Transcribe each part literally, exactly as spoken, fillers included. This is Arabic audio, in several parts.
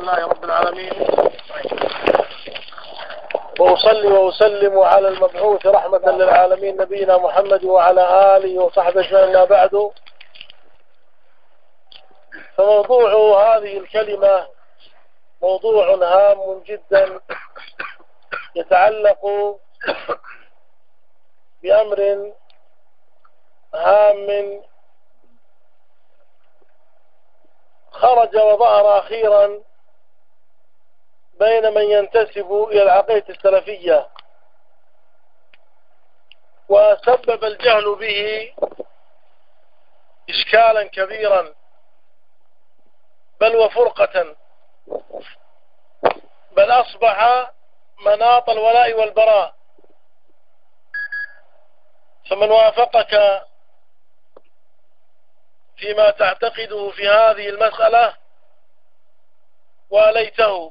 لله رب العالمين، وأصلي وأسلم على المبعوث رحمة للعالمين نبينا محمد وعلى آله وصحبه أجمعين. بعد، فموضوع هذه الكلمة موضوع هام جدا يتعلق بأمر هام خرج وظهر أخيرا بين من ينتسب إلى العقيدة السلفية، وسبب الجهل به إشكالا كبيرا بل وفرقة، بل أصبح مناط الولاء والبراء. فمن وافقك فيما تعتقده في هذه المسألة واليته،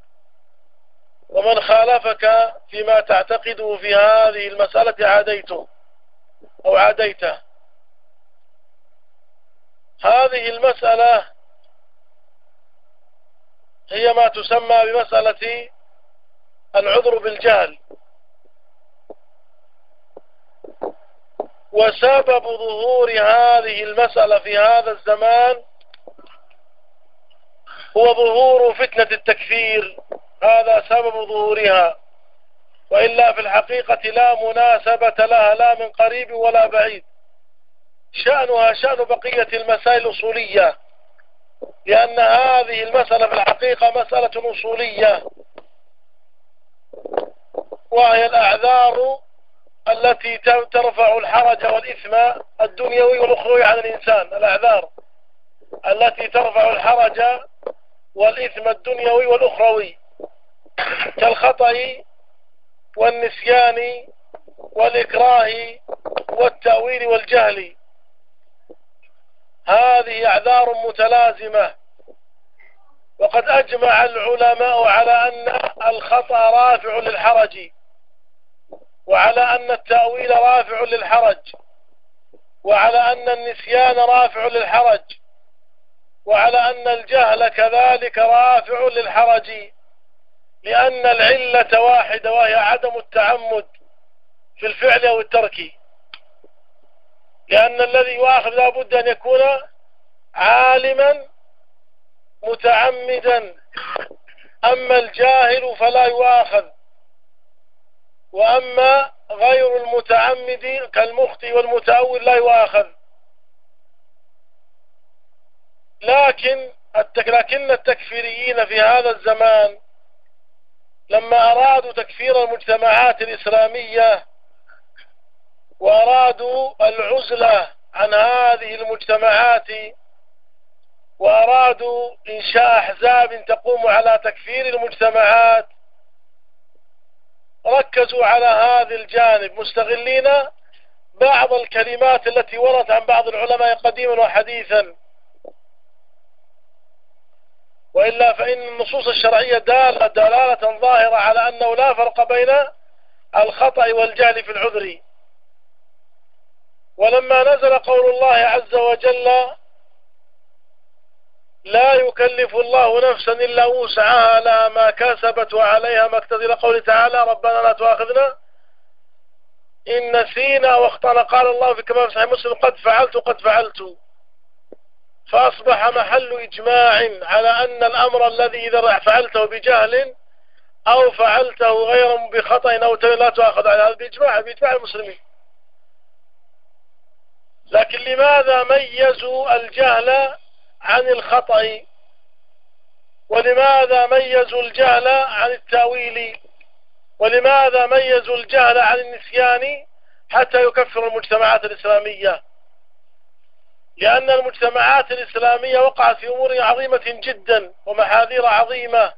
ومن خالفك فيما تعتقده في هذه المسألة عاديته أو عاديته. هذه المسألة هي ما تسمى بمسألة العذر بالجهل، وسبب ظهور هذه المسألة في هذا الزمان هو ظهور فتنة التكفير. هذا سبب ظهورها، وإلا في الحقيقة لا مناسبة لها لا من قريب ولا بعيد. شأنها شأن بقية المسائل الأصولية، لأن هذه المسألة في الحقيقة مسألة أصولية، وهي الأعذار التي ترفع الحرج والإثم الدنيوي والأخروي عن الإنسان. الأعذار التي ترفع الحرج والإثم الدنيوي والأخروي كالخطأ والنسيان والإكراه والتأويل والجهل. هذه أعذار متلازمة، وقد أجمع العلماء على أن الخطأ رافع للحرج، وعلى أن التأويل رافع للحرج، وعلى أن النسيان رافع للحرج، وعلى أن الجهل كذلك رافع للحرج، لأن العلة واحدة وهي عدم التعمد في الفعل أو الترك، لأن الذي يؤاخذ لا بد أن يكون عالما متعمدا، أما الجاهل فلا يؤاخذ، وأما غير المتعمد كالمخطئ والمتأول لا يؤاخذ. لكن لكن التكفيريين في هذا الزمان لما أرادوا تكفير المجتمعات الإسلامية وأرادوا العزلة عن هذه المجتمعات وأرادوا إنشاء أحزاب تقوم على تكفير المجتمعات، ركزوا على هذا الجانب مستغلين بعض الكلمات التي وردت عن بعض العلماء قديما وحديثا. وإلا فإن النصوص الشرعية دالة دلالة ظاهرة على أنه لا فرق بين الخطأ والجهل في العذر. ولما نزل قول الله عز وجل لا يكلف الله نفسا إلا وسعها لها ما كسبت وعليها ما اكتسبت، إلى قوله تعالى ربنا لا تؤاخذنا إن نسينا واخطأنا، قال الله في كما في صحيح مسلم قد فعلت قد فعلت. فأصبح محل إجماع على أن الأمر الذي إذا فعلته بجهل أو فعلته غير بخطأ أو تأويل لا تؤاخذ على هذا بإجماع بإجماع المسلمين. لكن لماذا ميزوا الجهل عن الخطأ؟ ولماذا ميزوا الجهل عن التأويل؟ ولماذا ميزوا الجهل عن النسيان حتى يكفر المجتمعات الإسلامية؟ لأن المجتمعات الإسلامية وقعت في أمور عظيمة جدا ومحاذير عظيمة.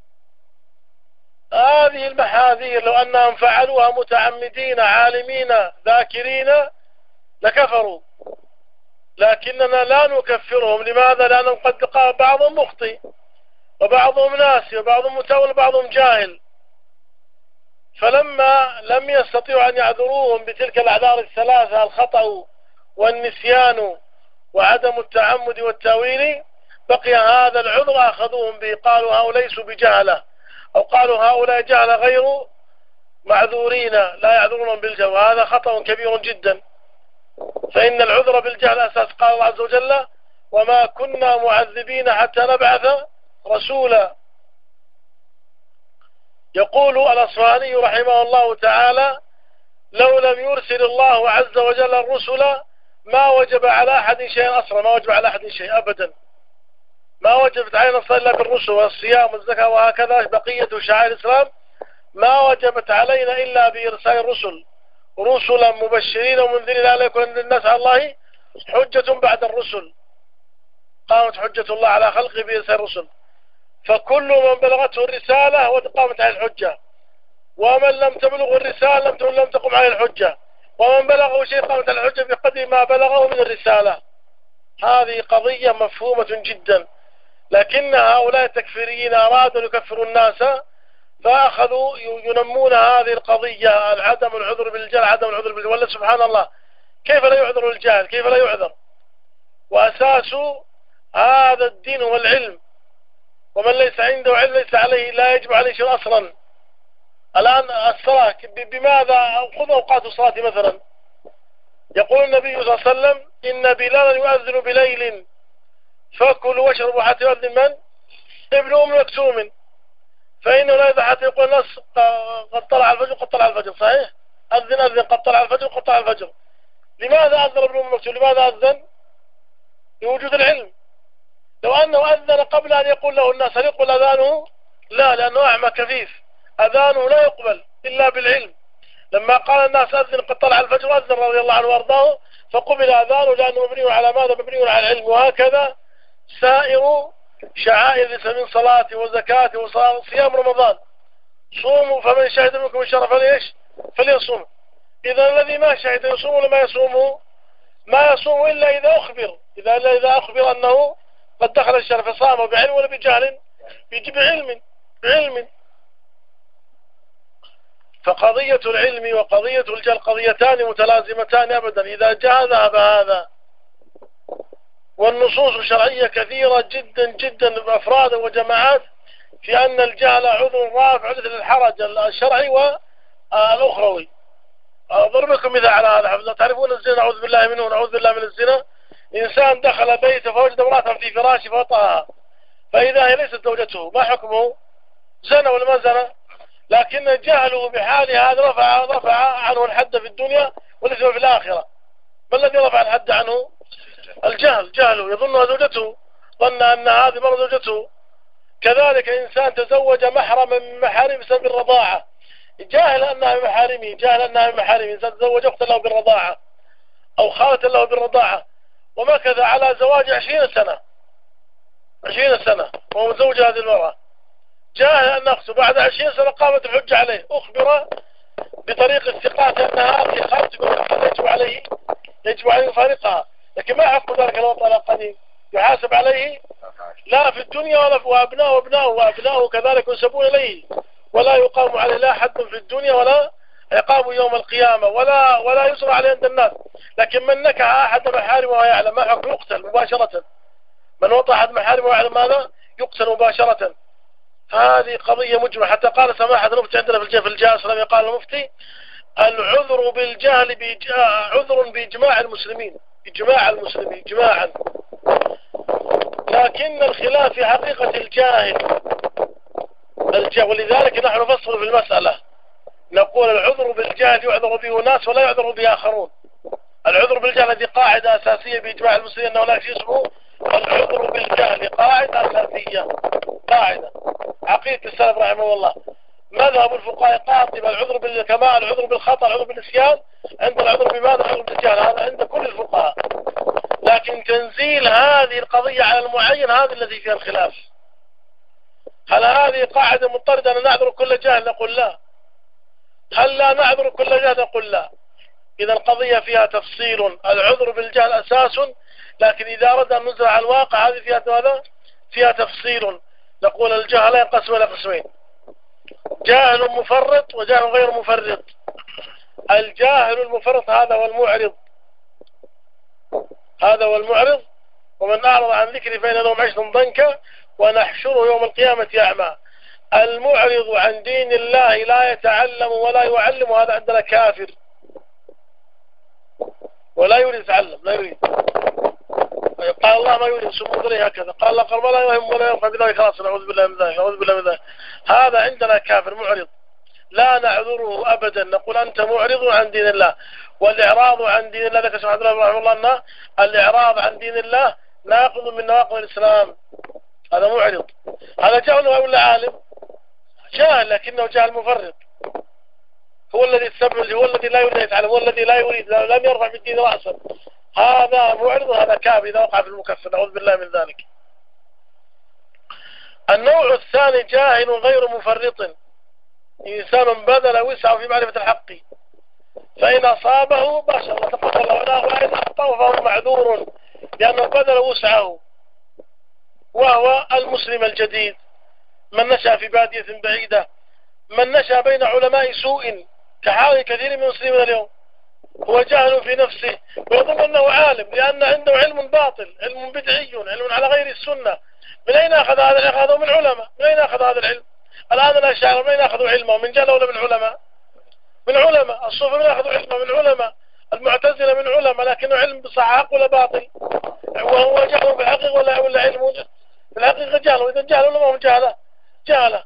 هذه المحاذير لو أنهم فعلوها متعمدين عالمين ذاكرين لكفروا، لكننا لا نكفرهم. لماذا؟ لأنهم قد قال بعضهم مخطئ وبعضهم ناسي وبعضهم متأول وبعضهم جاهل، فلما لم يستطيعوا أن يعذروهم بتلك الأعذار الثلاثة الخطأ والنسيان وعدم التعمد والتأويل، بقي هذا العذر أخذوهم به، قالوا هؤلاء ليسوا بجهلة، أو قالوا هؤلاء جهلة غير معذورين لا يعذرون بالجهل، وهذا خطأ كبير جدا. فإن العذر بالجهل أساس. قال الله عز وجل وما كنا معذبين حتى نبعث رسولا. يقول الأصفهاني رحمه الله تعالى لو لم يرسل الله عز وجل الرسل ما وجب على أحد شيء أصلا، ما وجب على أحد شيء أبدا، ما وجبت علينا الصلاة إلا بالرسل والصيام والزكاة وهكذا بقية شعائر الإسلام، ما وجبت علينا إلا بإرسال الرسل رسلا مبشرين ومنذرين لا يكون للناس على الله حجة بعد الرسل. قامت حجة الله على خلقه بإرسال الرسل، فكل من بلغته الرسالة وقامت عليه الحجة، ومن لم تبلغه الرسالة لم لم تقم عليه الحجة، ومن بلغه شيء قامت على الحجة بقدر ما بلغه من الرسالة. هذه قضية مفهومة جدا، لكن هؤلاء التكفيريين أرادوا أن يكفروا الناس فأخذوا ينمون هذه القضية، عدم العذر بالجهل، عدم العذر بالجهل. ولا سبحان الله، كيف لا يعذر الجاهل؟ كيف لا يعذر؟ وأساس هذا الدين هو العلم، ومن ليس عنده علم ليس عليه لا يجب عليه شيء أصلا. الآن الصلاة بماذا؟ خذوا أوقات الصلاة مثلا، يقول النبي صلى الله عليه وسلم إن بلالا يؤذن بليل فكلوا واشربوا حتى يؤذن من؟ ابن أم مكتوم، فإنه لا يذا حتى يقول الناس قد طلع الفجر قد طلع الفجر. صحيح؟ أذن أذن قد طلع الفجر قد طلع الفجر. لماذا أذن ابن أم مكتوم؟ لماذا أذن؟ لوجود العلم. لو أنه أذن قبل أن يقول له الناس هل يقول أذانه؟ لا، لأنه أعمى كفيف، أذانه لا يقبل إلا بالعلم. لما قال الناس أذن قد طلع الفجر أذن رضي الله عنه وارضاه فقبل أذانه لأنه مبني على ماذا؟ مبني على العلم. وهكذا سائر شعائر من صلاة وزكاة وصيام رمضان. صوموا فمن شهد منكم الشهر فليش فليصوم. إذا الذي ما شهد يصوم ولا ما يصوم؟ ما يصوم إلا إذا أخبر، إذا إذا أخبر أنه قد دخل الشهر فصام بعلم ولا بجهل؟ بيجي بعلم بعلم. فقضية العلم وقضية الجهل قضيتان متلازمتان أبدا، إذا جاء ذهب هذا. والنصوص الشرعية كثيرة جدا جدا بأفراد وجماعات في أن الجهل عذر رافع للحرج الشرعي والأخروي. أضرب لكم مثال على هذا. تعرفون الزنا؟ نعوذ بالله منه، نعوذ بالله من الزنا. إنسان دخل بيته فوجد امرأة في فراشه فوطأها، فإذا هي ليست زوجته، ما حكمه؟ زنى ولا ما زنى؟ لكن جهله بحال هذا رفع رفع عنه الحد في الدنيا وليس في الآخرة. ما الذي رفع الحد عنه؟ الجهل، جهله يظنها زوجته، ظن أن هذه مرة زوجته. كذلك إنسان تزوج محرما من محارم بسبب الرضاعة، جاهل أنها من محارمه، جاهل أنها من محارمه. إنسان تزوج أختا له بالرضاعة أو خالة له بالرضاعة ومكث على زواج عشرين سنة عشرين سنة وهو متزوج هذه المرأة، جاهل أن أخته بعد عشرين سنة قامت الحجة عليه، أخبر بطريق الثقات أن هذه خالته يجب عليه يجب عليه يفارقها. لكن ما حكم ذلك الوطن القديم؟ يحاسب عليه لا في الدنيا ولا في وأبناءه وأبناءه وأبناءه كذلك ينسبون إليه، ولا يقام عليه لا حد في الدنيا ولا عقاب يوم القيامة ولا ولا يسرى عليه عند الناس. لكن من نكح أحد محارمه ويعلم ما حكم؟ يقتل مباشرة. من وطأ أحد محارمه ويعلم ماذا؟ يقتل مباشرة. هذه قضية مجمع. حتى قال سماحة المفتي عندنا في الجهل في الجهل قال المفتي العذر بالجهل بج... عذر بإجماع المسلمين، إجماع المسلمين إجماعا. لكن الخلاف في حقيقة الجاهل الجهل، ولذلك نحن نفصل في المسألة نقول العذر بالجهل يعذر به ناس ولا يعذر به آخرون. العذر بالجهل هذه قاعدة أساسية بإجماع المسلمين أنه لا شيء اسمه العذر بالجهل، قاعدة أساسية، قاعدة عقيدة السلف رحمه الله. مذهب الفقهاء قاطب العذر بالكمال، العذر بالخطأ، العذر بالنسيان، عند العذر بماذا؟ العذر بالجهل، هذا عند كل الفقهاء. لكن تنزيل هذه القضية على المعين هذا الذي فيها الخلاف. هل هذه قاعدة مضطردة أن نعذر كل جهل؟ نقول لا. هل لا نعذر كل جهل؟ نقول لا. إذا القضية فيها تفصيل. العذر بالجهل أساس، لكن إذا أردنا أن ننزل على الواقع هذه فيها ماذا؟ فيها تفصيل. نقول الجهل ينقسم إلى قسمين: جاهل مفرط وجاهل غير مفرط. الجاهل المفرط هذا هو المعرض، هذا هو المعرض ومن أعرض عن ذكري فإن له معيشة ضنكا ونحشره يوم القيامة أعمى. المعرض عن دين الله لا يتعلم ولا يعلم، هذا عندنا كافر ولا يريد يتعلم، لا يريد. قال الله ما يريد سمو ذري هكذا، قال الله قال لا يهم ولا ينفع بذلك، خلاص نعوذ بالله من ذلك، نعوذ بالله من ذلك. هذا عندنا كافر معرض، لا نعذره أبدا، نقول أنت معرض عن دين الله. والإعراض عن دين الله ذكر سبحانه وتعالى رحمه الله أن الإعراض عن دين الله ناقض من نواقض الإسلام، هذا معرض. هذا جاهل ولا عالم؟ جاهل لكنه جاهل مفرط، هو الذي يتسبب، هو الذي لا يريد يتعلم، هو الذي لا يريد، لم يرفع بالدين رأسا، هذا معرض، هذا كافر إذا وقع في المكفر، نعوذ بالله من ذلك. النوع الثاني جاهل غير مفرط، إنسان بذل وسعه في معرفة الحق، فإن أصابه ما شاء الله تقبل الله له، وإن أخطأه فهو معذور لأنه بذل وسعه. وهو المسلم الجديد، من نشأ في بادية بعيدة، من نشأ بين علماء سوء كحال كثير من المسلمين اليوم، هو جاهل في نفسه ويظن أنه عالم لأن عنده علم باطل، علم بدعي، علم على غير السنة. من أين أخذ هذا؟ أخذه من علماء. من أين أخذ هذا العلم؟ الآن الأشاعرة من أين أخذوا علمه؟ من جهل ولا من علماء؟ من علماء. الصوفية من أخذوا علمه؟ من علماء. المعتزلة من علماء، لكنه علم بصحاق ولا باطل؟ وهو جهل بالحقيقة ولا ولا علم بالحقيقة جهل، وإذا جهل ولا ما هم جهلة؟ جهلة.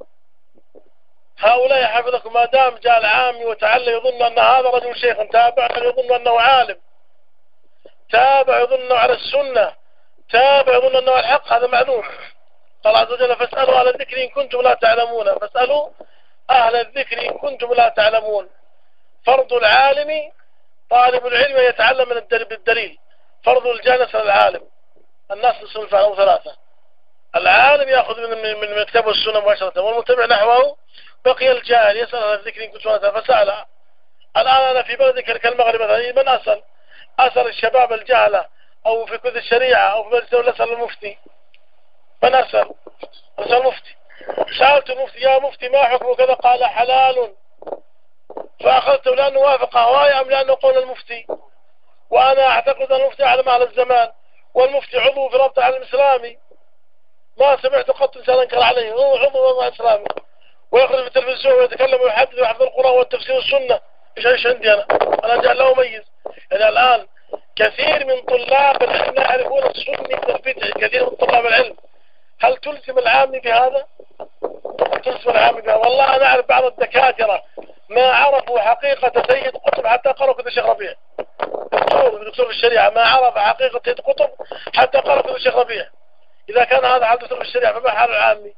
هؤلاء حفظكم ما دام جاء العامي وتعلم يظن أن هذا رجل شيخ تابع، يظن أنه عالم، تابع يظن أنه على السنة، تابع يظن أنه الحق، هذا معذور. قال عز وجل فاسألوا أهل الذكر إن كنتم لا تعلمون، فاسألوا أهل الذكر إن كنتم لا تعلمون. فرض العالم طالب العلم يتعلم من بالدليل، فرض الجهل يسأل العالم. الناس يصنف عنه ثلاثة: العالم يأخذ من من المكتب والسنة مباشرة، والمتبع نحوه، بقي الجاهل يسأل أهل الذكر إن كنتم لا تعلمون. فسأل. الآن أنا في بلد كالمغرب مثلا، من أسأل؟ أسأل الشباب الجهلة، أو في كتب الشريعة، أو في بلد ولا أسأل المفتي؟ من أسأل؟ أسأل المفتي. سألت المفتي يا مفتي ما حكم كذا؟ قال حلال، فأخذته لأنه وافق هواي أم لأنه قول المفتي؟ وأنا أعتقد أن المفتي أعلم أهل الزمان، والمفتي عضو في رابطة العالم الإسلامي، ما سمعت قط إنسان أنكر عليه، هو عضو في الإسلامي، ويخرج في التلفزيون ويتكلم ويحدث ويحفظ القرآن والتفسير والسنة. إيش إيش عندي أنا؟ أنا جعل له مميز. يعني الآن كثير من طلاب العلم لا يعرفون السنة من البدع، كثير من طلاب العلم. هل تلزم العامي بهذا؟ تلزم العامي بهذا؟ والله أنا أعرف بعض الدكاترة ما عرفوا حقيقة سيد قطب حتى قرأوا كتب الشيخ ربيع. دكتور دكتور في الشريعة ما عرف حقيقة سيد قطب حتى قرأوا كتب الشيخ ربيع. إذا كان هذا حال دكتور في الشريعة فما حال العامي؟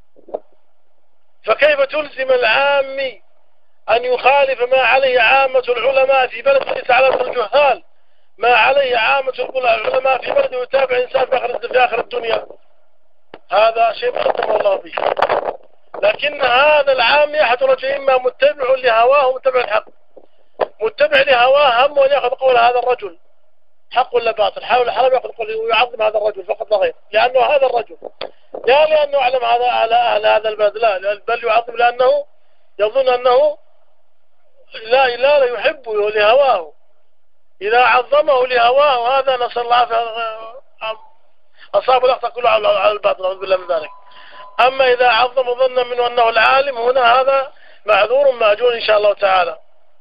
فكيف تلزم العامي أن يخالف ما عليه عامة العلماء في بلد ليس على الجهال، ما عليه عامة العلماء في بلد ويتابع إنسان في آخر في آخر الدنيا؟ هذا شيء قدم الله به. لكن هذا العام أحد رجل إما متبع لهواه ومتبع الحق. متبع لهواه هم أن يأخذ قول هذا الرجل حق ولا باطل، حاول حرام يأخذ قول ويعظم هذا الرجل فقط لا غير، لأنه هذا الرجل، لا لأنه أعلم هذا على أهل هذا البلد، لا، بل يعظم لأنه يظن أنه لا لا لا يحبه لهواه. إذا عظمه لهواه هذا نسأل الله أصاب الأخطاء كله على الباطل، أعوذ بالله من ذلك. أما إذا عظم ظن منه أنه العالم، هنا هذا معذور مأجور إن شاء الله تعالى.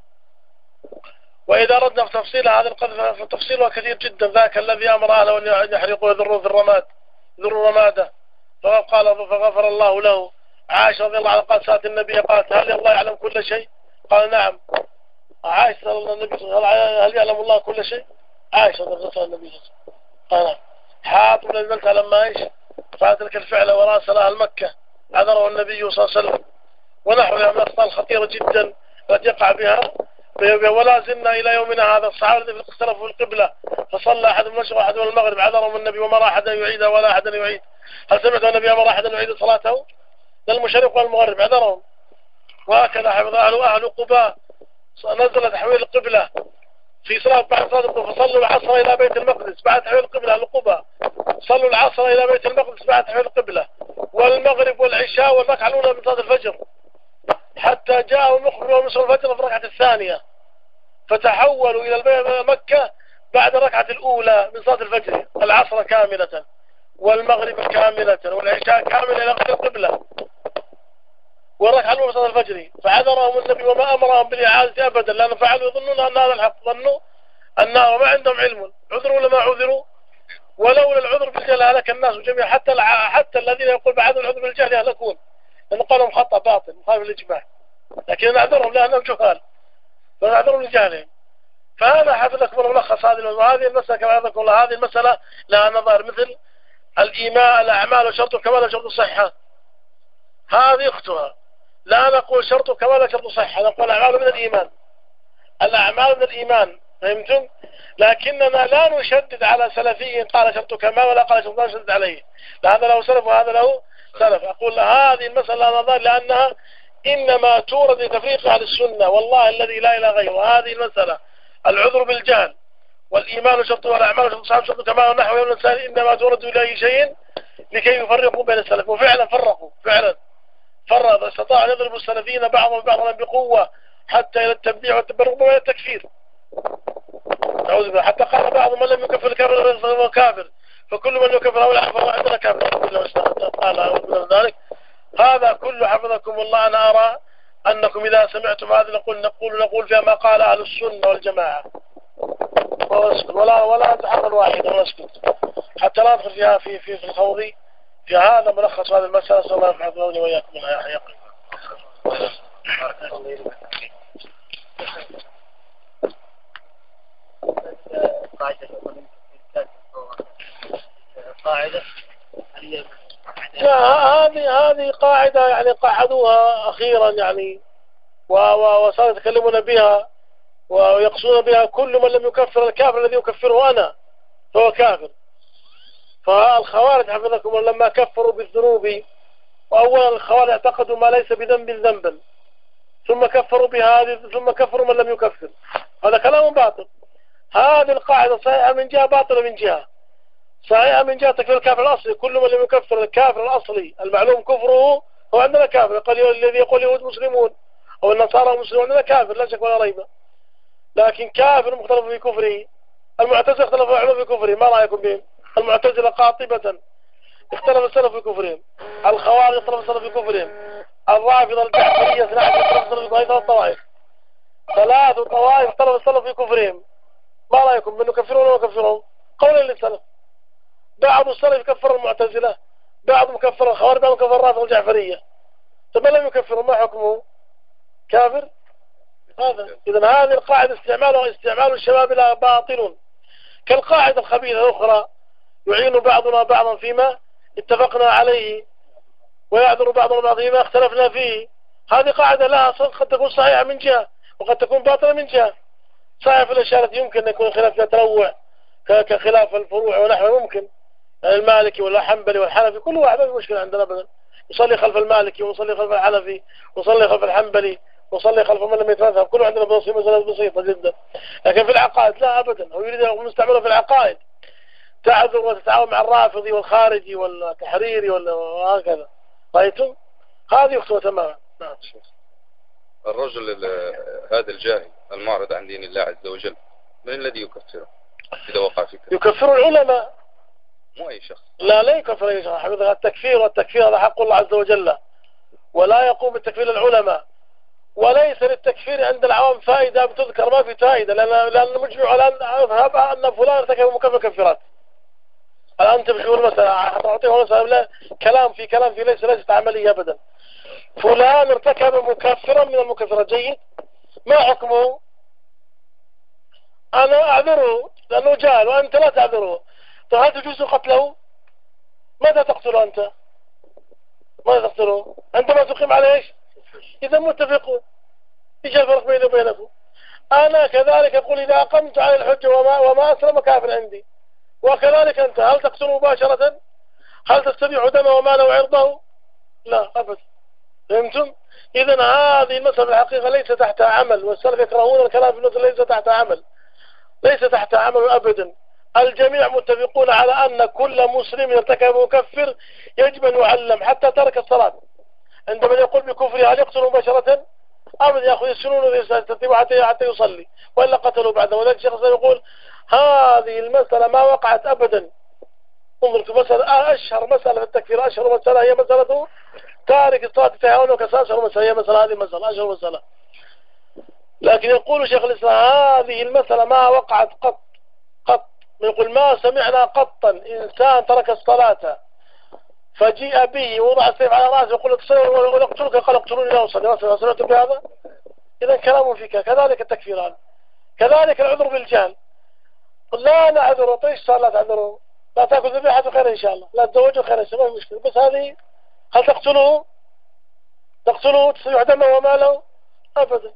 وإذا أردنا في تفصيل هذا القذف فتفصيله كثير جدا. ذاك الذي أمر أهله أن يحرقوا يذروا في الرماد، ذروا الرمادة، فقال فغفر الله له. عائشة رضي الله عنها قالت سألت النبي قالت هل الله يعلم كل شيء؟ قال نعم. عائشة النبي هل يعلم الله كل شيء؟ عائشة رضي الله عنها النبي قال نعم. حاطب نزلت لما ايش فعل تلك الفعل وراسل أهل مكة عذره النبي صلى الله عليه وسلم، ونحوها من الأخطاء الخطيرة جدا التي يقع بها. ولا زلنا إلى يومنا هذا الصحابة اختلفوا في القبلة، فصلى أحد المشرق وأحد المغرب عذرهم النبي وما رأى أحدا يعيدها ولا أحدا يعيد. هل سمعت النبي أمر أحدا يعيد صلاته؟ للمشرق والمغرب عذرهم. وهكذا حفظ أهل أهل قباء نزل تحويل القبلة في صلاة بعد صلاة الظهر، فصلوا العصر إلى بيت المقدس بعد تحويل القبلة. أهل قباء صلوا العصر إلى بيت المقدس بعد تحويل القبلة، والمغرب والعشاء والركعة الأولى من صلاة الفجر، حتى جاءوا المخبر ومصر الفجر في الركعة الثانية، فتحولوا إلى مكة بعد الركعة الأولى من صلاة الفجر العصر كاملة والمغرب كاملة والعشاء كاملة إلى غير القبلة والركعة الأولى من صلاة الفجر، فعذرهم النبي وما أمرهم بالإعادة أبدا، لأن فعلوا يظنون أن هذا الحق، ظنوا أنه ما عندهم علم، عذروا ولا ما عذروا؟ ولولا العذر بالجهل هلك الناس جميعا، حتى حتى الذين يقول بعد العذر بالجهل يهلكون، لأن قالهم خطأ باطل مخالف للإجماع، لكن نعذرهم لأنهم جهال فنعذرهم لجهلهم. فهذا حفظكم الله ملخص هذه وهذه المسألة كما حفظكم الله. هذه المسألة لها نظر، مثل الإيمان الأعمال وشرط الكمال وشرط الصحة، هذه أختها. لا نقول شرط الكمال وشرط الصحة، نقول الأعمال من الإيمان، الأعمال من الإيمان، فهمتم؟ لكننا لا نشدد على سلفي قال شرط كمال ولا قال شرط نشدد عليه، هذا له سلف وهذا له سلف. أقول هذه المسألة لها نظر لأنها إنما تورد لتفريق أهل السنة، والله الذي لا إله غيره. هذه المسألة العذر بالجهل والإيمان شرط والأعمال شرط صحاب شرط كمال ونحو يوم الإنسان إنما تورد إلى أي شيء لكي يفرقوا بين السلف، وفعلا فرقوا، فعلا فرق استطاع أن يضربوا السلفيين بعضهم بعضا بقوة حتى إلى التبديع والتبرق وإلى التكفير. نعوذ بالله. حتى قال بعضهم من لم يكفر الكافر فهو كافر، فكل من يكفر أو لا فهو عندنا كافر. قال ذلك. هذا كله حفظكم الله. أنا أرى أنكم إذا سمعتم هذا نقول نقول نقول فيها ما قال أهل السنة والجماعة، ولا ولا نتحمل واحدا ونسكت حتى لا ندخل فيها في في في الخوض في هذا. ملخص هذه المسألة. صلى الله يحفظني وإياكم من يحييكم. قاعدة لا، هذه هذه قاعدة يعني قعدوها أخيرا يعني وصاروا يتكلمون بها ويقصون بها كل من لم يكفر الكافر الذي يكفره أنا فهو كافر. فالخوارج حفظكم لما كفروا بالذنوب، وأولا الخوارج اعتقدوا ما ليس بذنب ذنبا، ثم كفروا بهذه، ثم كفروا من لم يكفر. هذا كلام باطل. هذه القاعدة صحيحة من جهة، باطلة من جهة. صحيحة من جهة تكفير الكافر الأصلي، كل من لم يكفر الكافر الأصلي المعلوم كفره هو عندنا كافر. قال الذي يقول اليهود مسلمون أو النصارى مسلمون عندنا كافر لا شك ولا ريب. لكن كافر مختلف في كفره. المعتزلة اختلفوا علماء في كفره، ما رأيكم بهم؟ المعتزلة قاطبة اختلف السلف في كفرهم، الخوارج اختلف السلف في كفرهم، الرافضة الجعفرية اثنا عشر اختلف السلف في ثلاث طوائف، ثلاث طوائف اختلف السلف في كفرهم. ما رأيكم من يكفرون ولا يكفرون؟ قولا للسلف. بعض السلف يكفر المعتزلة، بعضهم يكفر الخوارج، بعضهم يكفر الرافضة الجعفرية. طب لم يكفروا ما حكمه؟ كافر؟ هذا. إذن هذه القاعدة استعمالها استعمال الشباب لها باطل، كالقاعدة الخبيثة الأخرى يعين بعضنا بعضا فيما اتفقنا عليه ويعذر بعضنا بعضا فيما اختلفنا فيه. هذه قاعدة لها صدق، قد تكون صحيحة من جهة وقد تكون باطلة من جهة. صحيح في الأشياء التي يمكن أن يكون خلاف فيها تنوع كخلاف الفروع ونحو، ممكن المالكي ولا حنبلي والحنفي كل واحد ما في مشكلة عندنا أبدا، يصلي خلف المالكي ويصلي خلف الحنفي ويصلي خلف الحنبلي وصلي خلف من لم يتمذهب، كله عندنا بسيطة مسألة بسيطة جدا. لكن في العقائد لا أبدا، هو يريد أن يستعملها في العقائد تعذر وتتعاون مع الرافضي والخارجي والتحريري وهكذا. رأيتم؟ هذه أختوة تماما. نعم. الرجل هذا الجاهل المعرض عن دين الله عز وجل من الذي يكفره إذا وقع في كفر؟ يكفر العلماء، مو أي شخص. لا لا يكفر أي شخص. التكفير والتكفير هذا حق الله عز وجل، ولا يقوم بالتكفير العلماء، وليس للتكفير عند العوام فائدة بتذكر، ما في فائدة، لأن لأن مجمع على أن فلان ارتكب مكفر كفرات. الآن تبغون مثلا تعطيه مثلا كلام في كلام في ليس ليست عملية أبدا. فلان ارتكب مكفرا من المكفرات، جيد، ما حكمه؟ أنا أعذره لأنه جاهل وأنت لا تعذره. فهل تجوز قتله؟ ماذا تقتله أنت؟ ماذا تقتله؟ أنت ما تقيم عليه إيش؟ إذا متفقون، إيش الفرق بيني وبينكم؟ أنا كذلك أقول إذا أقمت على الحجة وما, وما أسلم كافر عندي، وكذلك أنت هل تقتله مباشرة؟ هل تستبيع دمه وماله وعرضه؟ لا أبدا. فهمتم؟ إذن هذه المسألة الحقيقة ليس تحتها عمل، والسلف يكرهون الكلام في المسألة ليس تحتها عمل، ليس تحتها عمل أبدا. الجميع متفقون على أن كل مسلم يرتكب مكفر يجب أن يعلم حتى ترك الصلاة. عندما يقول بكفره هل يقتل مباشرة؟ أبدا يا أخوي يسنون ترتيبه حتى حتى يصلي وإلا قتلوا بعده. وذلك الشيخ يقول هذه المسألة ما وقعت أبدا. انظر مسألة أشهر مسألة في التكفير، أشهر مسألة هي مسألة تارك الصلاة تهاون وكساس، أشهر مسألة هي مسألة هذه مسألة أشهر مسألة. لكن يقول شيخ الإسلام هذه المسألة ما وقعت قط قط، يقول ما سمعنا قطا إنسان ترك الصلاة فجيء به ووضع السيف على رأسه ويقول اقتلوا اقتلوك، قال اقتلوني لا أصلي. سمعتم بهذا؟ إذا كلام فيك. كذلك التكفير هذا، كذلك العذر بالجهل. قل لا نعذر، طيش صار لا تعذروا، لا تأكل ذبيحة خير إن شاء الله، لا تزوجوا خير إن شاء الله، ما في مشكلة. بس هذه هل تقتلوه تقتلوه تصيح دمه وماله؟ أبدا،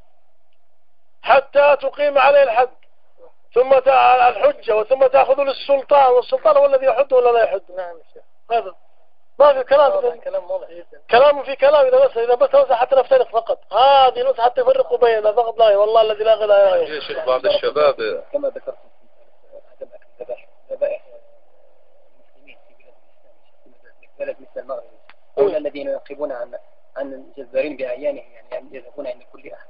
حتى تقيم عليه الحد ثم الحجة وثم تأخذ للسلطان، والسلطان هو الذي يحد ولا لا يحد. نعم هذا ما في كلام، كلام واضح جدا، كلام في كلام. إذا بس إذا بس حتى نفترق فقط، هذه نص حتى يفرقوا بيننا فقط. لا والله الذي لا غنى له. يا شيخ بعض الشباب كما ذكرت عدم أكل ذبائح ذبائح المسلمين في بلاد الإسلام، في بلد مثل المغرب، أو الذين ينقبون عن عن الجزارين بأعيانهم، يعني يذهبون عند كل أحد.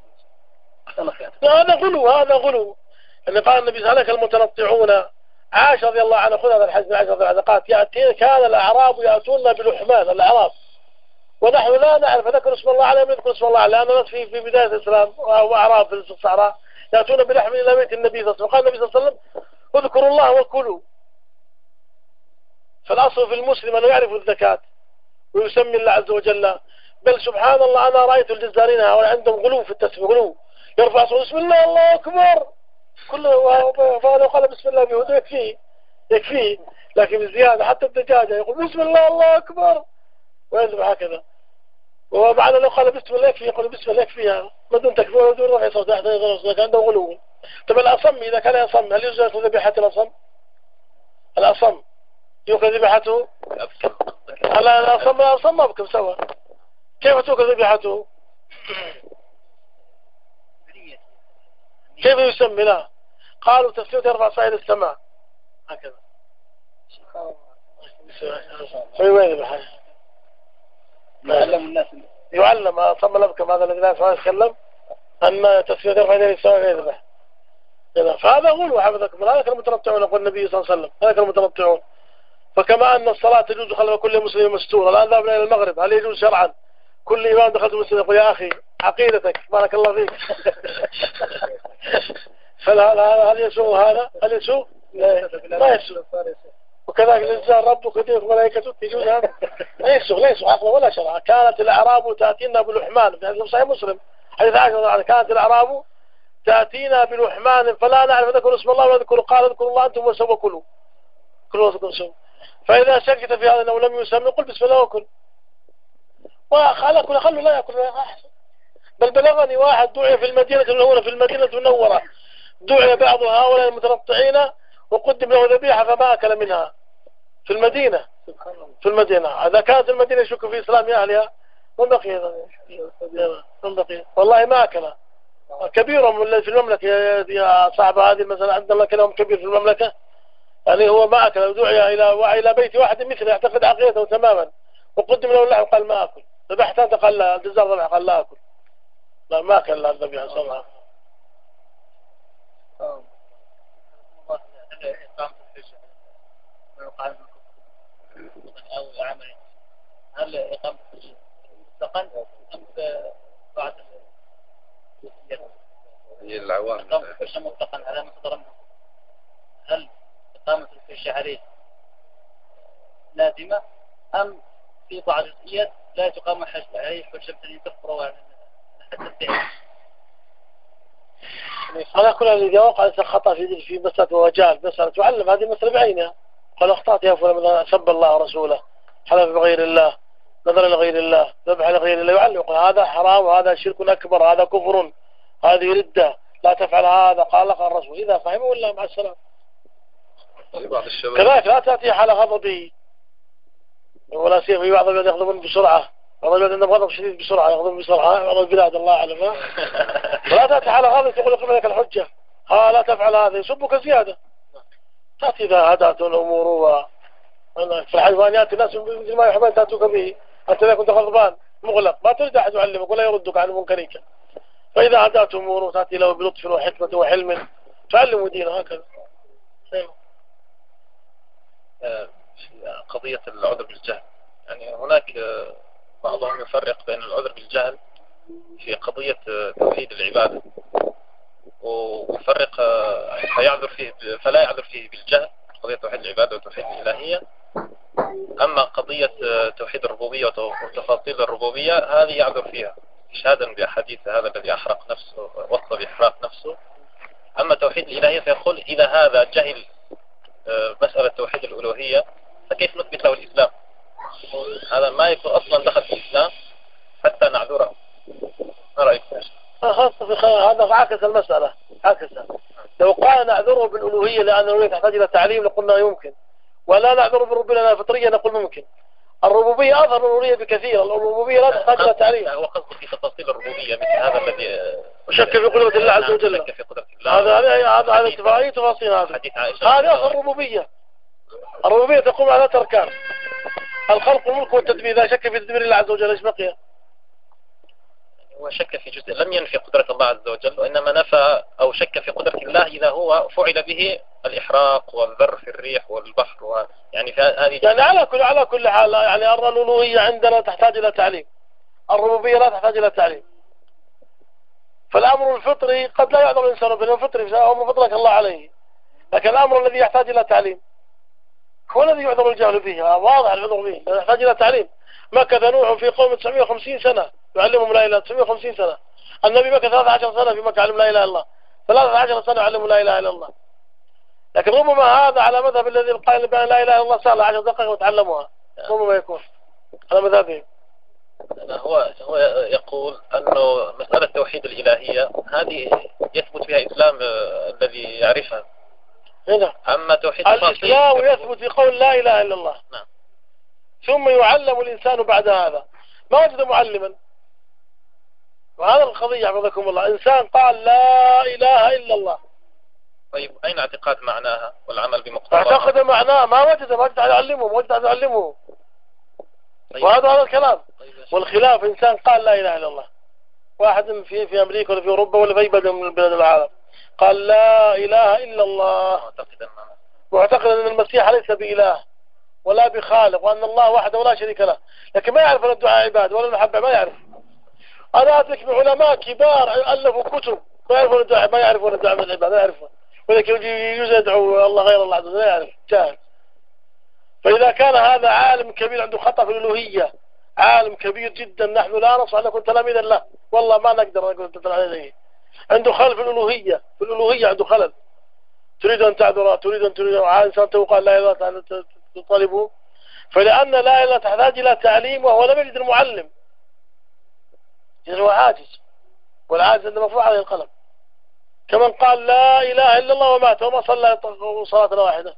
هذا غلو، هذا غلو. اللي قال النبي هلك المتنطعون. عاش رضي الله عنه، خذ هذا الحديث من عائشة رضي الله عنها، قالت يأتي كان الأعراب يأتون بلحمان، الأعراب، ونحن لا نعرف ذكر اسم الله عليهم يذكر اسم الله، لأن الناس في في بداية الإسلام وأعراب في الصحراء يأتون بلحم إلى بيت النبي صلى الله عليه وسلم. قال النبي صلى الله عليه وسلم اذكروا الله وكلوا. فالأصل في المسلم أنه يعرف الزكاة ويسمي الله عز وجل. بل سبحان الله أنا رأيت الجزارين هؤلاء عندهم غلو في التسمية، غلو، يرفع صوت بسم الله الله أكبر كله، فلو قال بسم الله بهدوء يكفيه يكفيه، لكن بزيادة حتى الدجاجة يقول بسم الله الله أكبر ويذبح هكذا. ومعنى لو قال بسم الله يكفي يقول بسم الله يكفيها ما دون تكفير ولا دون رفع صوت أحد يغلق، عنده غلو. طب الأصم إذا كان يصم هل يجوز يأخذ ذبيحة الأصم؟ الأصم يأخذ ذبيحته؟ الأصم الأصم ما بكم سوا، كيف تأخذ ذبيحته؟ كيف يسمي؟ لا قالوا تسليم يرفع صعيد السماء هكذا. وين يذبح؟ يعلم الناس، يعلم أصم لبكم هذا الذي لا يسمع يتكلم أن تسليم يرفع يديه السماء ويذبح. فهذا غلو حفظكم. هذا كانوا متنطعون، يقول النبي صلى الله عليه وسلم هذا كانوا متنطعون. فكما أن الصلاة تجوز خلف كل مسلم مستور، الآن ذهبنا إلى المغرب، هل يجوز شرعا كل إمام دخلت المسجد يقول يا أخي عقيدتك بارك الله فيك؟ هل هل يسوء هذا؟ هل يسوء؟ لا يسوء. وكذلك الإنسان ربك يديك ملائكته يجوز هذا؟ لا يسوء، لا يسوء عقلا ولا شرعا. كانت الأعراب تأتينا بلحمان، في حديث صحيح مسلم حديث عائشة، كانت الأعراب تأتينا بلحمان فلا نعرف نذكر اسم الله ولا نذكر، قال اذكروا الله أنتم وسووا كلوا كلوا وذكروا سووا. فإذا شكت في هذا أنه لم يسمي قل بسم الله وكل، وخلق خلوا لا يأكل أحسن. بل بلغني واحد دعي في المدينة المنورة، في المدينة المنورة دعي بعض هؤلاء المتنطعين وقدم له ذبيحة فما أكل منها في المدينة. في المدينة إذا كانت المدينة يشك في إسلام أهلها من بقي من بقي والله ما أكلها. كبيرهم في المملكة يا صاحب هذه المسألة، عندنا كلام كبير في المملكة يعني هو ما أكل، دعي إلى إلى بيت واحد مثله يعتقد عقيدته تماما وقدم له اللحم قال ما أكل، ذبحت أنت قال لا، الجزار ذبح قال لا أكل، لا ما أكل لا الذبيحة صلى الله أو عمل. هل إقامة مطلقا أم بعد هي العوام إقامة الفرشة مطلقا على ما صدر منه؟ هل إقامة الفرشة عليه لازمة أم في بعض الجزئيات لا تقام حج عليه فرشة مثل تكفر حتى على كل إذا وقع خطأ في في مسألة وجال مسألة تعلم هذه مسألة بعينها، قال أخطأت يا فلان سب الله ورسوله، حلف بغير الله، نظر لغير الله، ذبح لغير الله، يعلم يقول هذا حرام وهذا شرك أكبر، هذا كفر، هذه ردة، لا تفعل هذا، قال لك الرسول إذا فهموا ولا مع السلام. كذلك لا تأتي حال غضبه، ولا سيما في بعض البلاد يغضبون بسرعة، بعض البلاد عندهم غضب شديد بسرعة يغضبون بسرعة، بعض البلاد الله أعلم. فلا تأتي حال غضب تقول لك لك الحجة ها لا تفعل هذا، يسبك زيادة. تأتي إذا هدأت الأمور و في الحيوانات الناس مثل ما يحبون تأتوك به، أنت إذا كنت غضبان مغلق ما تريد أحد يعلمك ولا يردك عن منكرك، فإذا هداته أمور تأتي له بلطف وحكمة وحلم تعلموا دينه هكذا. قضية العذر بالجهل، يعني هناك بعضهم يفرق بين العذر بالجهل في قضية توحيد العبادة، ويفرق فيعذر فيه فلا يعذر فيه بالجهل قضية توحيد العبادة وتوحيد الإلهية. أما قضية توحيد الربوبية وتفاصيل الربوبية هذه يعذر فيها إشهادا بأحاديث هذا الذي أحرق نفسه وصف بإحراق نفسه. أما توحيد الإلهية فيقول إذا هذا جهل مسألة توحيد الألوهية فكيف نثبت له الإسلام؟ هذا ما يكون أصلا دخل في الإسلام حتى نعذره. ما رأيكم؟ هذا عكس المسألة، عكس. لو قال نعذره بالألوهية لأن الألوهية تحتاج إلى تعليم لقلنا يمكن، ولا نعذره بالربوبية الفطرية نقول ممكن. الربوبية أظهر الألوهية بكثير، الربوبية لا تحتاج إلى تعليم. هو قصده في تفاصيل الربوبية مثل هذا الذي شك في قدرة الله عز وجل. شك في قدرة الله. هذا هذا هذا اتفاقية تفاصيل هذا. هذا أصل الربوبية. الربوبية تقوم على ثلاث أركان: الخلق والملك والتدبير. إذا شك في تدبير الله عز وجل إيش بقي؟ هو شك في جزء، لم ينفي قدرة الله عز وجل، وإنما نفى أو شك في قدرة الله إذا هو فعل به الإحراق والذر في الريح والبحر و... يعني هذه يعني على كل على كل حال يعني أرى الألوهية عندنا تحتاج إلى تعليم، الربوبية لا تحتاج إلى تعليم. فالأمر الفطري قد لا يعذر الإنسان به، الفطري أمر فطرك الله عليه، لكن الأمر الذي يحتاج إلى تعليم هو الذي يعذر الجهل به، واضح العذر به، يحتاج إلى تعليم. مكث نوح في قوم تسعمائة وخمسين سنة يعلمهم لا إله إلا الله، تسعمائة وخمسين سنة. النبي مكث ثلاثة عشر سنة في مكة يعلم لا إله إلا الله، ثلاثة عشر سنة يعلم لا إله إلا الله. لكن ربما هذا على مذهب الذي قال بأن لا إله إلا الله سهل عشر دقائق وتعلمها، ربما يكون على مذهبه. هو هو يقول أنه مسألة توحيد الإلهية هذه يثبت فيها إسلام الذي يعرفها. هنا أما توحيد الإسلام يثبت في قول لا إله إلا الله. نعم. ثم يعلم الإنسان بعد هذا. ما وجد معلما، وهذا القضية حفظكم الله. إنسان قال لا إله إلا الله، طيب أين اعتقاد معناها والعمل بمقتضاها؟ اعتقد معناه ما وجد ما وجد يعلمه، ما وجد يعلمه. طيب. وهذا هذا الكلام. طيب. والخلاف إنسان قال لا إله إلا الله، واحد في في أمريكا ولا في أوروبا ولا في أي بلد من بلاد العالم قال لا إله إلا الله، معتقد أن المسيح ليس بإله ولا بخالق، وأن الله وحده ولا شريك له، لكن ما يعرف أن الدعاء عبادة ولا المحبة، ما يعرف. أنا أدرك بعلماء كبار ألفوا كتب ما يعرفون الدعاء، ما يعرفون الدعاء من العبادة، ما يعرفون، ولكن يدعو الله غير الله عز وجل، لا يعرف، جاهل. فإذا كان هذا عالم كبير عنده خطأ في الألوهية، عالم كبير جدا، نحن لا نصح أن نكون تلاميذا له، والله ما نقدر نقول تلاميذا، عنده خلل في الألوهية، في الألوهية عنده خلل. تريد أن تعذر، تريد أن تريد أن إنسان توقع لا إله إلا الله تطالبه، فلأن لا إله إلا الله تحتاج إلى تعليم وهو لم يجد المعلم، إذن هو عاجز، والعاجز عندما مرفوع عليه القلم. كمن قال لا إله إلا الله ومات وما صلى صلاة واحدة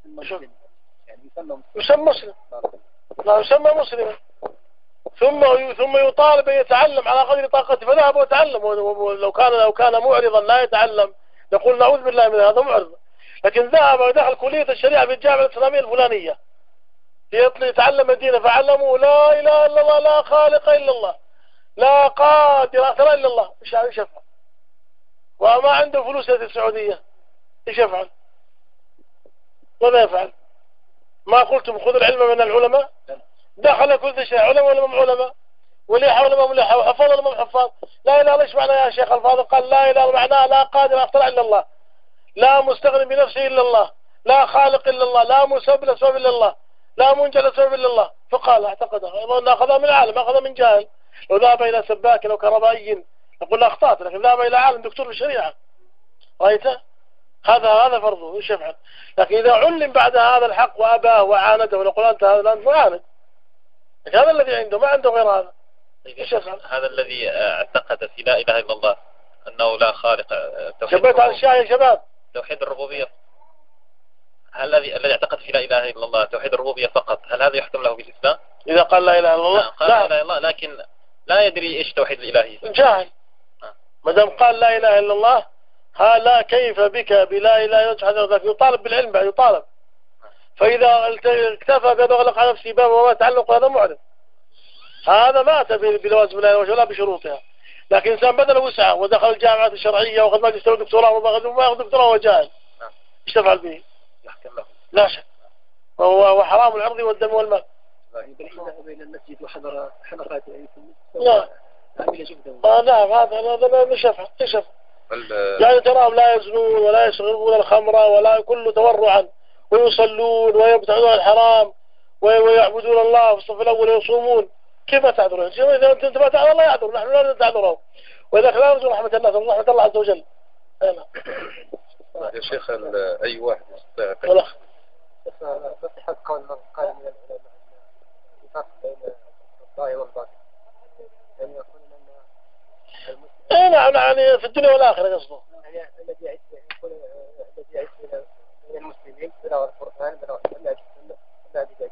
يسمى مسلم، لا يسمى مسلما. ثم ثم يطالب أن يتعلم على قدر طاقته، فذهب وتعلم. ولو كان لو كان معرضا لا يتعلم نقول نعوذ بالله من هذا معرض، لكن ذهب ودخل كلية الشريعة في الجامعة الإسلامية الفلانية يتعلم الدين، فعلموا لا إله إلا الله، لا خالق إلا الله، لا قادر أكثر إلا الله. إيش إيش يفعل؟ وما عنده فلوس في السعودية، إيش يفعل؟ ماذا يفعل؟ ما قلتم خذوا العلم من العلماء؟ دخل كل شيء علماء ولا مم علماء، ولي حول ما ملح، حفاظ ولا مم حفاظ. لا إله إيش معنى يا شيخ الفاضل؟ قال لا إله معناه لا قادر أكثر إلا الله، لا مستغني بنفسه إلا الله، لا خالق إلا الله، لا مسبب لسبب إلا الله، لا منجى لسبب إلا الله. فقال اعتقدها، أيضا أخذها من عالم، أخذها من جاهل. لو ذهب إلى سباك أو كهربائي نقول له أخطأت، لكن ذهب إلى عالم دكتور في الشريعة، رأيته؟ هذا هذا فرضه، إيش يفعل؟ لكن إذا علم بعد هذا الحق وأباه وعانده ونقول أنت هذا أنت معاند، لكن هذا الذي عنده، ما عنده غير هذا. إيش يفعل؟ هذا الذي اعتقد في لا إله إلا الله أنه لا خالق، شبيت على الشاي يا شباب. توحيد الربوبية، هل الذي الذي اعتقد في لا إله إلا الله توحيد الربوبية فقط، هل هذا يحكم له بالإسلام؟ إذا قال لا إله إلا الله لا قال لا إله إلا الله لكن لا يدري إيش توحيد الإلهية، جاهل. ما دام قال لا إله إلا الله، ها لا كيف بك بلا إله إلا الله، يطالب بالعلم بعد، يطالب. فإذا اكتفى بأغلق على نفسه باب وما تعلق هذا معرض، هذا ما أتى بلوازم لا إله ولا بشروطها. لكن إنسان بذل وسعه ودخل الجامعات الشرعية وأخذ ماجستير ودكتوراه وما يأخذ دكتوراه وجاهل إيش تفعل به؟ يحكم له لا شك، وهو حرام العرض والدم والمال. ذهب إلى المسجد وحضر حلقات لا آه نعم هذا هذا مش يفعل ايش يفعل يعني تراهم لا يزنون ولا يشربون الخمر ولا كله تورعا ويصلون ويبتعدون عن الحرام ويعبدون الله في الصف الأول ويصومون. كيف ما تعذرون؟ إذا أنت ما تعذر الله يعذر، نحن لا تعذرهم، وإذا لا نرجو رحمة الناس رحمة الله عز وجل. أنا. يا شيخ أي واحد يستطيع بس حد قال من قال من العلماء الفرق بين الظاهر والباطن يعني يقولون أن إيه نعم يعني في الدنيا والآخرة قصده. يعني الذي يعيش يقول الذي يعيش بين المسلمين بلا القرآن بلا السنة بلا بداية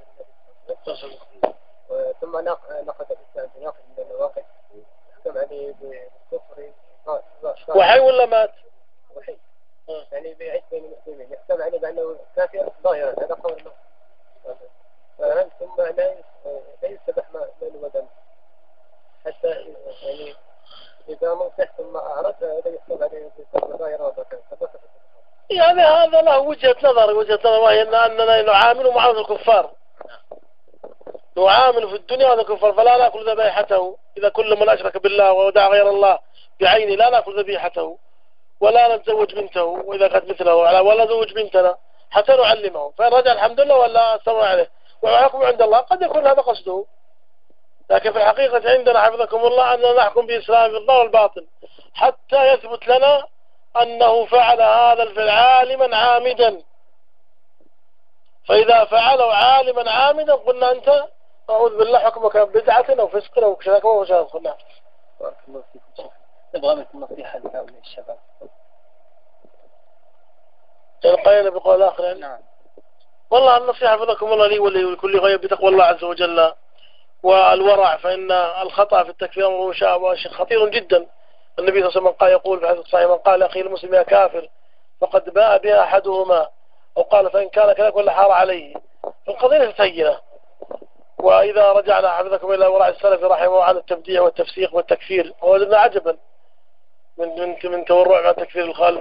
ثم نقد الإسلام بناقد من الواقع يحكم عليه بالكفر وحي ولا مات؟ وحي يعني بيعيش بين المسلمين يحكم عليه بأنه كافر ظاهرا هذا قول الله ثم لا يستبح مال ودم حتى يعني إذا مصح ثم أعرض هذا يحكم عليه بالكفر ظاهرا وباطنا. يعني هذا له وجهة نظر وجهة نظر وهي أننا نعامل معاملة الكفار، نعامل في الدنيا هذا الكفار فلا نأكل ذبيحته. إذا كل من أشرك بالله ودعا غير الله بعينه لا نأكل ذبيحته ولا نتزوج بنته، وإذا كانت مثله ولا نزوج بنتنا حتى نعلمه، فإن رجع الحمد لله ولا استمر عليه وحكم عند الله. قد يكون هذا قصده، لكن في الحقيقة عندنا حفظكم الله أننا نحكم بإسلام في الظاهر والباطن حتى يثبت لنا أنه فعل هذا الفعل عالما عامدا. فإذا فعله عالما عامدا قلنا أنت أعوذ بالله حكمك بدعة أو فسق أو كذا كما وجهه قلنا. بارك الله فيكم شيخ. نبغى منكم نصيحة لهؤلاء الشباب. القيل بقول آخر يعني. نعم. والله النصيحة حفظكم الله لي ولكل غير بتقوى الله عز وجل والورع، فإن الخطأ في التكفير أمر شيء خطير جدا. النبي صلى الله عليه وسلم قال يقول في حديث صحيح من قال أخي المسلم يا كافر فقد باء بها أحدهما، أو قال فإن كان كذلك ولا حار عليه. القضية ليست هينة. وإذا رجعنا حفظكم إلى ورع السلف رحمه عن التبديع والتفسيق والتكفير وجدنا عجبا من من من تورع مع تكفير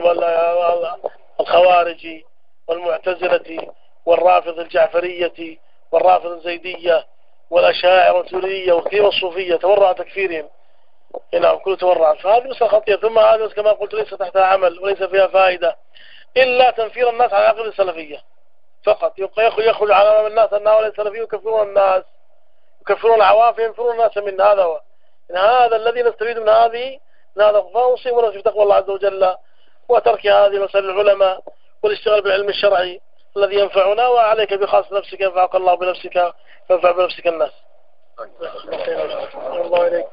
الخوارج والمعتزلة والرافض الجعفرية والرافض الزيدية والأشاعرة والماتريدية وكثير الصوفية تورع تكفيرهم. نعم كله تورع. فهذه مسألة خطيرة. ثم هذه كما قلت ليس تحتها عمل وليس فيها فائدة إلا تنفير الناس على العقيدة السلفية فقط. يخرج على الناس أن هؤلاء السلفيين يكفرون الناس يكفرون العوام فينفرون الناس من هذا هو. إن هذا الذي نستفيد من هذه من هذا فنصيبنا في تقوى الله عز وجل وترك هذه مسائل العلماء والاشتغال بالعلم الشرعي الذي ينفعنا. وعليك بخاص نفسك ينفعك الله بنفسك فانفع بنفسك الناس. الله عليك.